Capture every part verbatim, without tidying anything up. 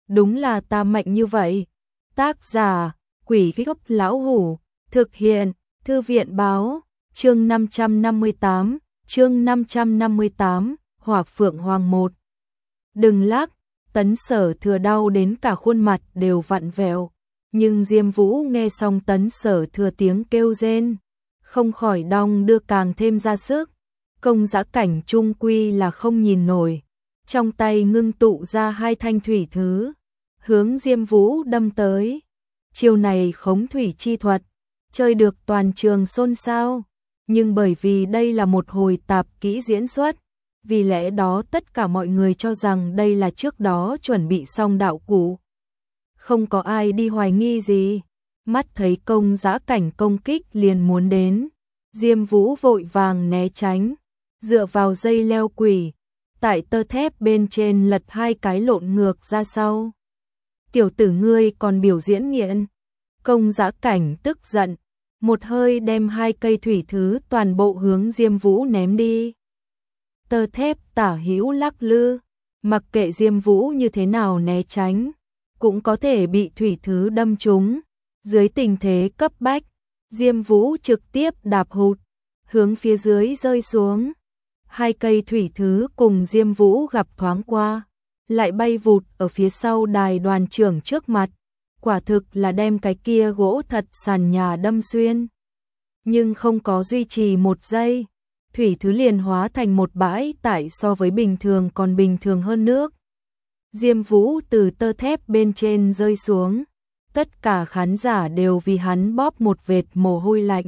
đúng là ta mạnh như vậy. Tác giả, Quỷ Gốc Lão Hủ, thực hiện, Thư viện báo, chương năm trăm năm mươi tám, chương năm trăm năm mươi tám, Hỏa Phượng Hoàng một. Đừng lắc, Tấn Sở Thừa đau đến cả khuôn mặt đều vặn vẹo, nhưng Diêm Vũ nghe xong Tấn Sở Thừa tiếng kêu rên, không khỏi đong đưa càng thêm ra sức. Công Dã Cảnh trung quy là không nhìn nổi, trong tay ngưng tụ ra hai thanh thủy thứ, hướng Diêm Vũ đâm tới. Chiêu này khống thủy chi thuật, chơi được toàn trường xôn xao, nhưng bởi vì đây là một hồi tạp kỹ diễn xuất, vì lẽ đó tất cả mọi người cho rằng đây là trước đó chuẩn bị xong đạo cụ. Không có ai đi hoài nghi gì, mắt thấy Công Dã Cảnh công kích liền muốn đến, Diêm Vũ vội vàng né tránh, dựa vào dây leo quỷ, tại tơ thép bên trên lật hai cái lộn ngược ra sau. Tiểu tử ngươi còn biểu diễn nghiện. Công Dã Cảnh tức giận, một hơi đem hai cây thủy thứ toàn bộ hướng Diêm Vũ ném đi. Tơ thép tả hữu lắc lư, mặc kệ Diêm Vũ như thế nào né tránh, cũng có thể bị thủy thứ đâm trúng. Dưới tình thế cấp bách, Diêm Vũ trực tiếp đạp hụt, hướng phía dưới rơi xuống. Hai cây thủy thứ cùng Diêm Vũ gặp thoáng qua, lại bay vụt ở phía sau đài đoàn trưởng trước mặt, quả thực là đem cái kia gỗ thật sàn nhà đâm xuyên. Nhưng không có duy trì một giây, thủy thứ liền hóa thành một bãi tải so với bình thường còn bình thường hơn nước. Diêm Vũ từ tơ thép bên trên rơi xuống, tất cả khán giả đều vì hắn bóp một vệt mồ hôi lạnh.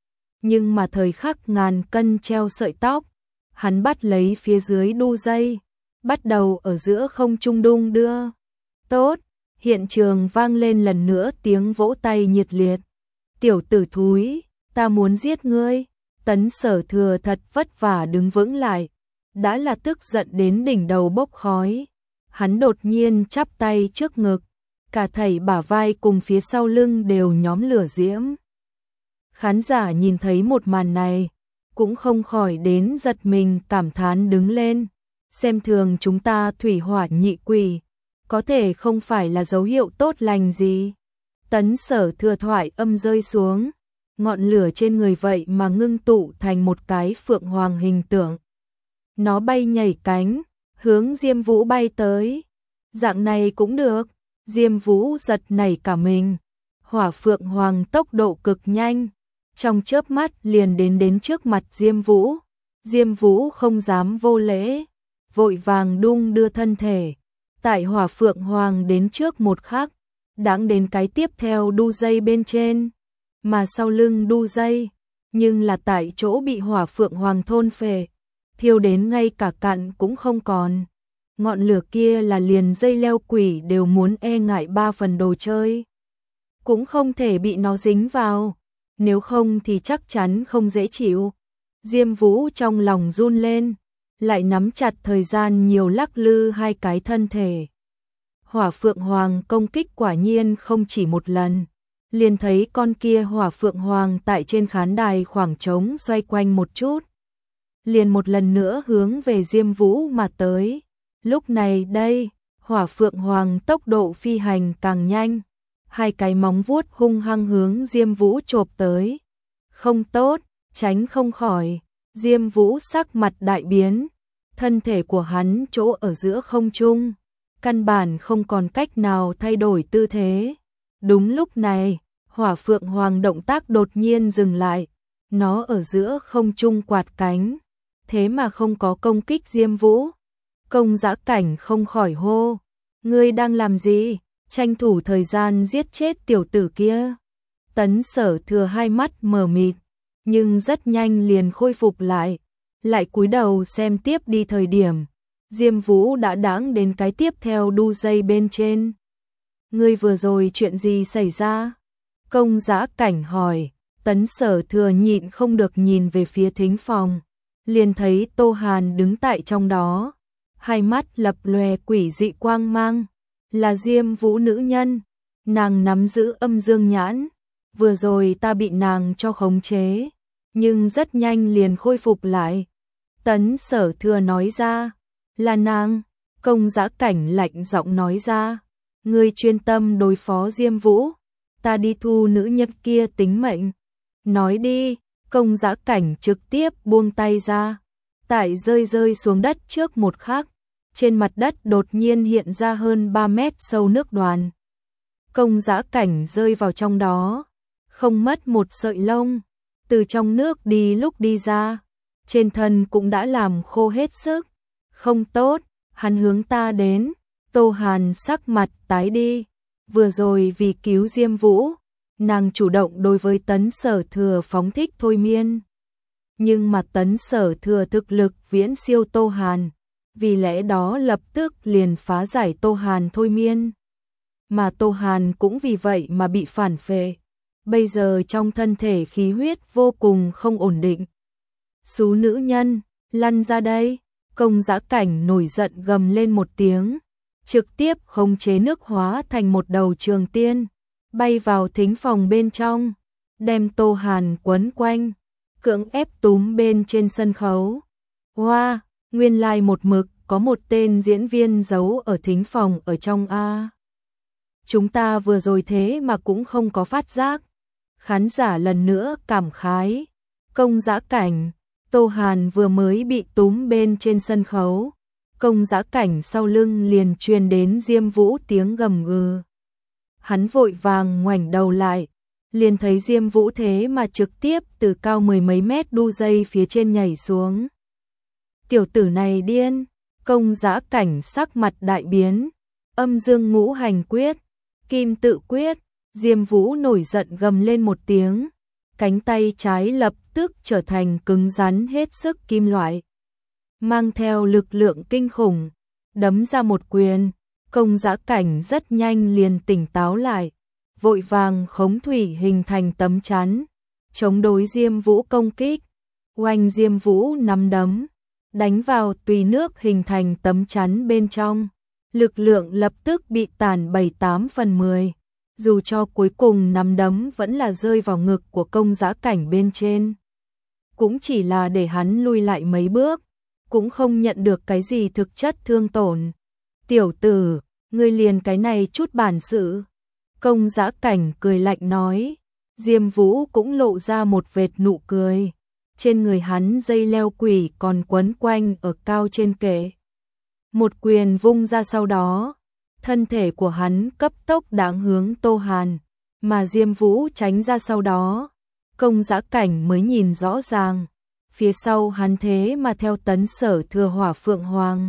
Nhưng mà thời khắc ngàn cân treo sợi tóc, hắn bắt lấy phía dưới đu dây, bắt đầu ở giữa không trung đung đưa. Tốt, hiện trường vang lên lần nữa tiếng vỗ tay nhiệt liệt. Tiểu tử thúi, ta muốn giết ngươi. Tấn Sở Thừa thật vất vả đứng vững lại, đã là tức giận đến đỉnh đầu bốc khói. Hắn đột nhiên chắp tay trước ngực, cả thảy bả vai cùng phía sau lưng đều nhóm lửa diễm. Khán giả nhìn thấy một màn này, cũng không khỏi đến giật mình cảm thán đứng lên. Xem thường chúng ta thủy hỏa nhị quỷ, có thể không phải là dấu hiệu tốt lành gì. Tấn Sở Thừa thoại âm rơi xuống, ngọn lửa trên người vậy mà ngưng tụ thành một cái phượng hoàng hình tượng. Nó bay nhảy cánh, hướng Diêm Vũ bay tới. Dạng này cũng được. Diêm Vũ giật nảy cả mình. Hỏa phượng hoàng tốc độ cực nhanh, trong chớp mắt liền đến đến trước mặt Diêm Vũ. Diêm Vũ không dám vô lễ, vội vàng đung đưa thân thể. Tại hỏa phượng hoàng đến trước một khắc, đãng đến cái tiếp theo đu dây bên trên, mà sau lưng đu dây, nhưng là tại chỗ bị hỏa phượng hoàng thôn phệ, thiêu đến ngay cả cặn cũng không còn. Ngọn lửa kia là liền dây leo quỷ đều muốn e ngại ba phần đồ chơi, cũng không thể bị nó dính vào, nếu không thì chắc chắn không dễ chịu. Diêm Vũ trong lòng run lên, lại nắm chặt thời gian nhiều lắc lư hai cái thân thể. Hỏa phượng hoàng công kích quả nhiên không chỉ một lần, liền thấy con kia hỏa phượng hoàng tại trên khán đài khoảng trống xoay quanh một chút, liền một lần nữa hướng về Diêm Vũ mà tới. Lúc này đây, hỏa phượng hoàng tốc độ phi hành càng nhanh, hai cái móng vuốt hung hăng hướng Diêm Vũ chộp tới. Không tốt, tránh không khỏi. Diêm Vũ sắc mặt đại biến, thân thể của hắn chỗ ở giữa không trung, căn bản không còn cách nào thay đổi tư thế. Đúng lúc này, hỏa phượng hoàng động tác đột nhiên dừng lại, nó ở giữa không trung quạt cánh, thế mà không có công kích Diêm Vũ. Công Dã Cảnh không khỏi hô, ngươi đang làm gì? Tranh thủ thời gian giết chết tiểu tử kia. Tấn Sở Thừa hai mắt mờ mịt, nhưng rất nhanh liền khôi phục lại, lại cúi đầu xem tiếp đi thời điểm, Diêm Vũ đã đãng đến cái tiếp theo đu dây bên trên. Ngươi vừa rồi chuyện gì xảy ra? Công Dã Cảnh hỏi. Tấn Sở Thừa nhịn không được nhìn về phía thính phòng, liền thấy Tô Hàn đứng tại trong đó, hai mắt lập lòe quỷ dị quang mang, là Diêm Vũ nữ nhân, nàng nắm giữ âm dương nhãn, vừa rồi ta bị nàng cho khống chế, nhưng rất nhanh liền khôi phục lại. Tấn Sở Thừa nói ra, là nàng. Công Dã Cảnh lạnh giọng nói ra, ngươi chuyên tâm đối phó Diêm Vũ, ta đi thu nữ nhân kia tính mệnh. Nói đi, Công Giá Cảnh trực tiếp buông tay ra, tại rơi rơi xuống đất trước một khắc, trên mặt đất đột nhiên hiện ra hơn ba mét sâu nước đoàn. Công Giá Cảnh rơi vào trong đó, không mất một sợi lông, từ trong nước đi lúc đi ra, trên thân cũng đã làm khô hết sức. Không tốt, hắn hướng ta đến. Tô Hàn sắc mặt tái đi, vừa rồi vì cứu Diêm Vũ, nàng chủ động đối với Tấn Sở Thừa phóng thích thôi miên. Nhưng mà Tấn Sở Thừa thực lực viễn siêu Tô Hàn, vì lẽ đó lập tức liền phá giải Tô Hàn thôi miên. Mà Tô Hàn cũng vì vậy mà bị phản phệ, bây giờ trong thân thể khí huyết vô cùng không ổn định. Xú nữ nhân, lăn ra đây. Công Giá Cảnh nổi giận gầm lên một tiếng, trực tiếp khống chế nước hóa thành một đầu trường tiên, bay vào thính phòng bên trong, đem Tô Hàn quấn quanh, cưỡng ép túm bên trên sân khấu. Hoa, wow, nguyên lai một mực có một tên diễn viên giấu ở thính phòng ở trong a. Chúng ta vừa rồi thế mà cũng không có phát giác. Khán giả lần nữa cảm khái. Công Giá Cảnh, Tô Hàn vừa mới bị túm bên trên sân khấu, Công Giá Cảnh sau lưng liền truyền đến Diêm Vũ tiếng gầm gừ. Hắn vội vàng ngoảnh đầu lại, liền thấy Diêm Vũ thế mà trực tiếp từ cao mười mấy mét đu dây phía trên nhảy xuống. Tiểu tử này điên. Công Giá Cảnh sắc mặt đại biến, âm dương ngũ hành quyết, kim tự quyết. Diêm Vũ nổi giận gầm lên một tiếng, cánh tay trái lập tức trở thành cứng rắn hết sức kim loại, mang theo lực lượng kinh khủng, đấm ra một quyền. Công Giá Cảnh rất nhanh liền tỉnh táo lại, vội vàng khống thủy hình thành tấm chắn, chống đối Diêm Vũ công kích. Oanh, Diêm Vũ nắm đấm, đánh vào tùy nước hình thành tấm chắn bên trong, lực lượng lập tức bị tàn bảy tám phần mười. Dù cho cuối cùng nắm đấm vẫn là rơi vào ngực của Công Giá Cảnh bên trên, cũng chỉ là để hắn lui lại mấy bước, cũng không nhận được cái gì thực chất thương tổn. Tiểu tử, ngươi liền cái này chút bản sự. Công Giá Cảnh cười lạnh nói. Diêm Vũ cũng lộ ra một vệt nụ cười, trên người hắn dây leo quỷ còn quấn quanh ở cao trên kệ. Một quyền vung ra sau đó, thân thể của hắn cấp tốc đáng hướng Tô Hàn, mà Diêm Vũ tránh ra sau đó, Công Giá Cảnh mới nhìn rõ ràng, phía sau hắn thế mà theo Tấn Sở Thừa Hỏa Phượng Hoàng.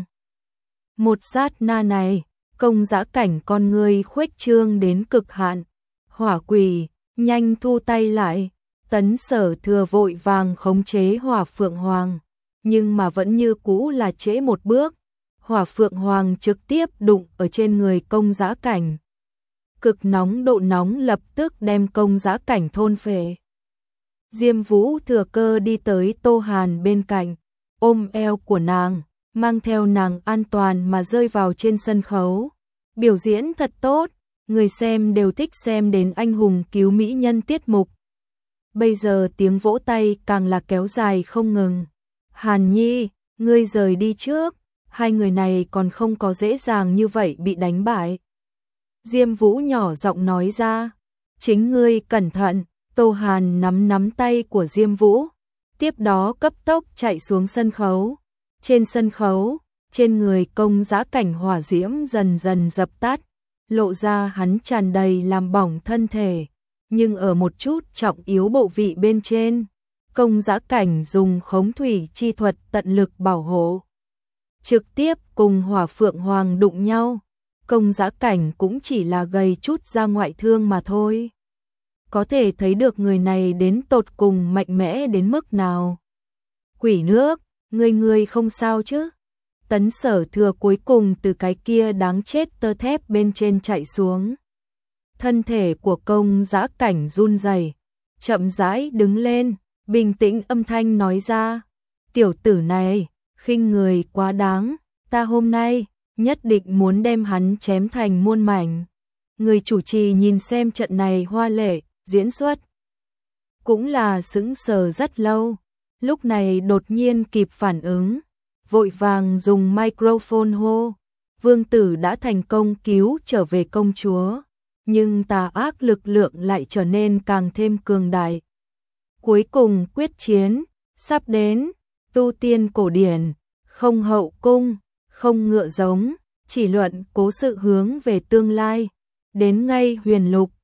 Một sát na này, Công Giá Cảnh con người khuếch trương đến cực hạn. Hỏa quỷ, nhanh thu tay lại. Tấn Sở Thừa vội vàng khống chế Hỏa Phượng Hoàng, nhưng mà vẫn như cũ là trễ một bước. Hỏa Phượng Hoàng trực tiếp đụng ở trên người Công Giá Cảnh. Cực nóng độ nóng lập tức đem Công Giá Cảnh thôn phệ. Diêm Vũ thừa cơ đi tới Tô Hàn bên cạnh, ôm eo của nàng, mang theo nàng an toàn mà rơi vào trên sân khấu. Biểu diễn thật tốt, người xem đều thích xem đến anh hùng cứu mỹ nhân tiết mục. Bây giờ tiếng vỗ tay càng là kéo dài không ngừng. Hàn Nhi, ngươi rời đi trước, hai người này còn không có dễ dàng như vậy bị đánh bại. Diêm Vũ nhỏ giọng nói ra, chính ngươi cẩn thận. Tô Hàn nắm nắm tay của Diêm Vũ, tiếp đó cấp tốc chạy xuống sân khấu. Trên sân khấu, trên người Công Giá Cảnh hỏa diễm dần dần dập tắt, lộ ra hắn tràn đầy làm bỏng thân thể, nhưng ở một chút trọng yếu bộ vị bên trên, Công Giá Cảnh dùng khống thủy chi thuật tận lực bảo hộ, trực tiếp cùng Hỏa Phượng Hoàng đụng nhau. Công Giá Cảnh cũng chỉ là gầy chút ra ngoại thương mà thôi. Có thể thấy được người này đến tột cùng mạnh mẽ đến mức nào. Quỷ nước, ngươi ngươi không sao chứ? Tấn Sở Thừa cuối cùng từ cái kia đáng chết tơ thép bên trên chạy xuống. Thân thể của Công Giá Cảnh run rẩy, chậm rãi đứng lên, bình tĩnh âm thanh nói ra, tiểu tử này, khinh người quá đáng, ta hôm nay nhất định muốn đem hắn chém thành muôn mảnh. Người chủ trì nhìn xem trận này hoa lệ diễn xuất, cũng là sững sờ rất lâu, lúc này đột nhiên kịp phản ứng, vội vàng dùng microphone hô, vương tử đã thành công cứu trở về công chúa, nhưng tà ác lực lượng lại trở nên càng thêm cường đại. Cuối cùng quyết chiến sắp đến, tu tiên cổ điển, không hậu cung, không ngựa giống, chỉ luận cố sự hướng về tương lai. Đến ngay huyền lục,